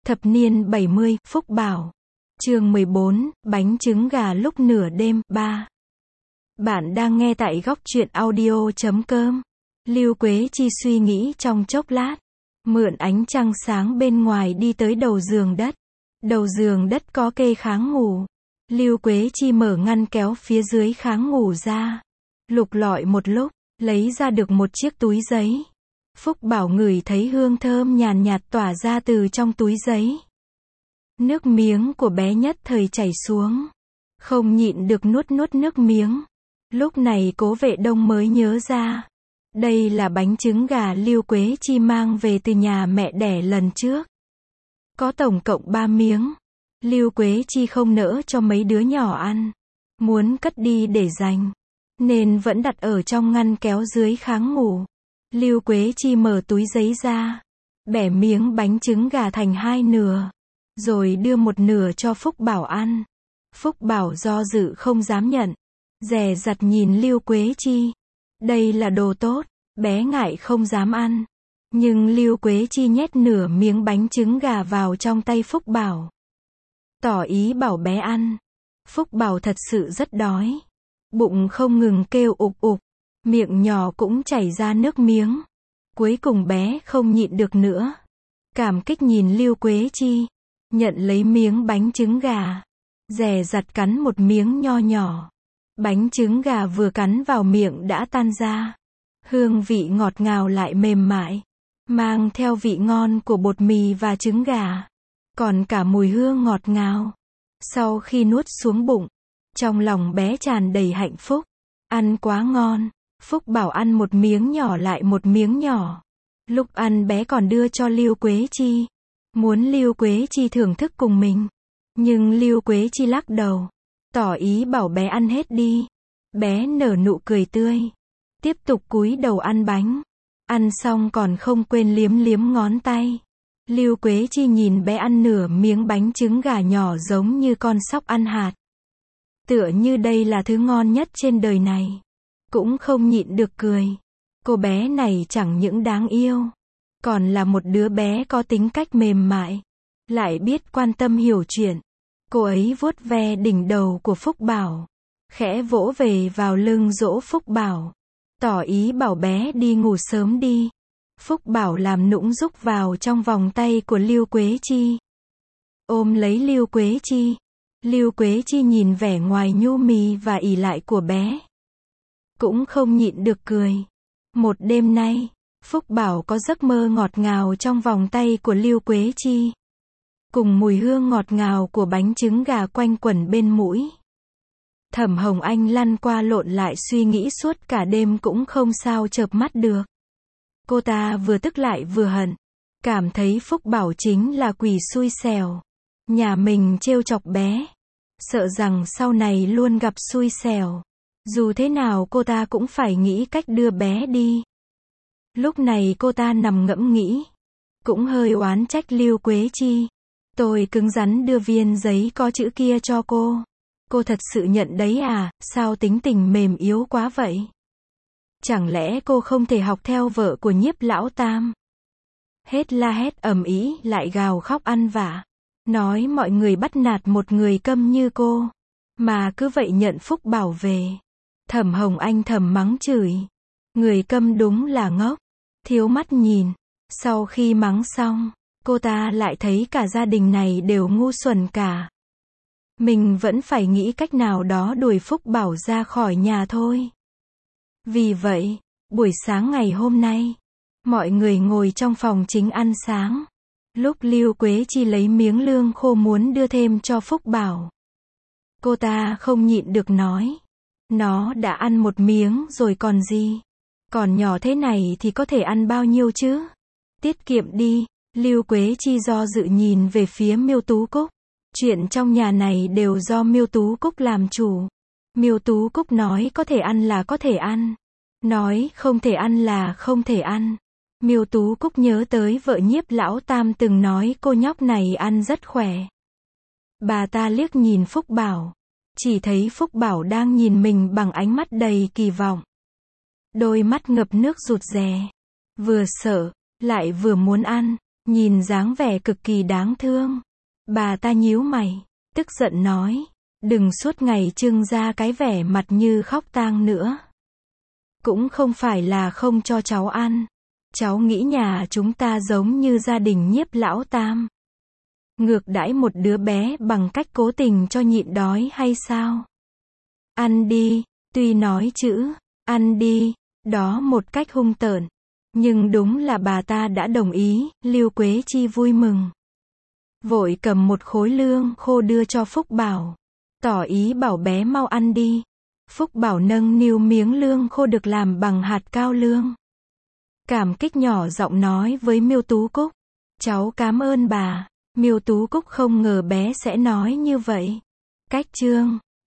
Thập niên 70, Phúc Bảo. Chương 14, bánh trứng gà lúc nửa đêm, 3. Bạn đang nghe tại góc truyện audio.com. Lưu Quế Chi suy nghĩ trong chốc lát, mượn ánh trăng sáng bên ngoài đi tới đầu giường đất. Đầu giường đất có kê kháng ngủ. Lưu Quế Chi mở ngăn kéo phía dưới kháng ngủ ra, lục lọi một lúc, lấy ra được một chiếc túi giấy. Phúc Bảo ngửi thấy hương thơm nhàn nhạt tỏa ra từ trong túi giấy. Nước miếng của bé nhất thời chảy xuống, không nhịn được nuốt nước miếng. Lúc này Cố Vệ Đông mới nhớ ra, đây là bánh trứng gà Lưu Quế Chi mang về từ nhà mẹ đẻ lần trước. Có tổng cộng 3 miếng. Lưu Quế Chi không nỡ cho mấy đứa nhỏ ăn, muốn cất đi để dành, nên vẫn đặt ở trong ngăn kéo dưới kháng ngủ. Lưu Quế Chi mở túi giấy ra, bẻ miếng bánh trứng gà thành 2 nửa, rồi đưa một nửa cho Phúc Bảo ăn. Phúc Bảo do dự không dám nhận, dè dặt nhìn Lưu Quế Chi. Đây là đồ tốt, bé ngại không dám ăn. Nhưng Lưu Quế Chi nhét nửa miếng bánh trứng gà vào trong tay Phúc Bảo, tỏ ý bảo bé ăn. Phúc Bảo thật sự rất đói, bụng không ngừng kêu ục ục, miệng nhỏ cũng chảy ra nước miếng. Cuối cùng bé không nhịn được nữa, cảm kích nhìn Lưu Quế Chi, nhận lấy miếng bánh trứng gà, dè dặt cắn một miếng nho nhỏ. Bánh trứng gà vừa cắn vào miệng đã tan ra, hương vị ngọt ngào lại mềm mại, mang theo vị ngon của bột mì và trứng gà, còn cả mùi hương ngọt ngào. Sau khi nuốt xuống bụng, trong lòng bé tràn đầy hạnh phúc. Ăn quá ngon. Phúc Bảo ăn một miếng nhỏ lại một miếng nhỏ. Lúc ăn bé còn đưa cho Lưu Quế Chi, muốn Lưu Quế Chi thưởng thức cùng mình. Nhưng Lưu Quế Chi lắc đầu, tỏ ý bảo bé ăn hết đi. Bé nở nụ cười tươi, tiếp tục cúi đầu ăn bánh. Ăn xong còn không quên liếm ngón tay. Lưu Quế Chi nhìn bé ăn nửa miếng bánh trứng gà nhỏ giống như con sóc ăn hạt, tựa như đây là thứ ngon nhất trên đời này. Cũng không nhịn được cười. Cô bé này chẳng những đáng yêu, còn là một đứa bé có tính cách mềm mại, lại biết quan tâm hiểu chuyện. Cô ấy vuốt ve đỉnh đầu của Phúc Bảo, khẽ vỗ về vào lưng dỗ Phúc Bảo, tỏ ý bảo bé đi ngủ sớm đi. Phúc Bảo làm nũng rúc vào trong vòng tay của Lưu Quế Chi, ôm lấy Lưu Quế Chi. Lưu Quế Chi nhìn vẻ ngoài nhu mì và ỷ lại của bé, cũng không nhịn được cười. Một đêm nay, Phúc Bảo có giấc mơ ngọt ngào trong vòng tay của Lưu Quế Chi, cùng mùi hương ngọt ngào của bánh trứng gà quanh quẩn bên mũi. Thẩm Hồng Anh lăn qua lộn lại suy nghĩ suốt cả đêm cũng không sao chợp mắt được. Cô ta vừa tức lại vừa hận, cảm thấy Phúc Bảo chính là quỷ xui xẻo. Nhà mình trêu chọc bé, sợ rằng sau này luôn gặp xui xẻo. Dù thế nào cô ta cũng phải nghĩ cách đưa bé đi. Lúc này cô ta nằm ngẫm nghĩ, cũng hơi oán trách Lưu Quế Chi. Tôi cứng rắn đưa viên giấy có chữ kia cho cô. Cô thật sự nhận đấy à, sao tính tình mềm yếu quá vậy? Chẳng lẽ cô không thể học theo vợ của Nhiếp lão tam? Hết la hét ầm ĩ lại gào khóc ăn vạ, nói mọi người bắt nạt một người câm như cô, mà cứ vậy nhận Phúc Bảo về. Thẩm Hồng Anh thầm mắng chửi, người câm đúng là ngốc, thiếu mắt nhìn. Sau khi mắng xong, cô ta lại thấy cả gia đình này đều ngu xuẩn cả. Mình vẫn phải nghĩ cách nào đó đuổi Phúc Bảo ra khỏi nhà thôi. Vì vậy, buổi sáng ngày hôm nay, mọi người ngồi trong phòng chính ăn sáng. Lúc Lưu Quế Chi lấy miếng lương khô muốn đưa thêm cho Phúc Bảo, cô ta không nhịn được nói, nó đã ăn một miếng rồi còn gì. Còn nhỏ thế này thì có thể ăn bao nhiêu chứ? Tiết kiệm đi. Lưu Quế Chi do dự nhìn về phía Miêu Tú Cúc. Chuyện trong nhà này đều do Miêu Tú Cúc làm chủ. Miêu Tú Cúc nói có thể ăn là có thể ăn, nói không thể ăn là không thể ăn. Miêu Tú Cúc nhớ tới vợ Nhiếp lão tam từng nói cô nhóc này ăn rất khỏe. Bà ta liếc nhìn Phúc Bảo, chỉ thấy Phúc Bảo đang nhìn mình bằng ánh mắt đầy kỳ vọng. Đôi mắt ngập nước rụt rè, vừa sợ, lại vừa muốn ăn. Nhìn dáng vẻ cực kỳ đáng thương. Bà ta nhíu mày, tức giận nói, đừng suốt ngày trưng ra cái vẻ mặt như khóc tang nữa. Cũng không phải là không cho cháu ăn. Cháu nghĩ nhà chúng ta giống như gia đình Nhiếp lão tam. Ngược đãi một đứa bé bằng cách cố tình cho nhịn đói hay sao? Ăn đi, tuy nói chữ, ăn đi, đó một cách hung tợn. Nhưng đúng là bà ta đã đồng ý, Lưu Quế Chi vui mừng. Vội cầm một khối lương khô đưa cho Phúc Bảo. Tỏ ý bảo bé mau ăn đi. Phúc Bảo nâng niu miếng lương khô được làm bằng hạt cao lương. Cảm kích nhỏ giọng nói với Miêu Tú Cúc. Cháu cảm ơn bà. Miêu Tú Cúc không ngờ bé sẽ nói như vậy. Cách chương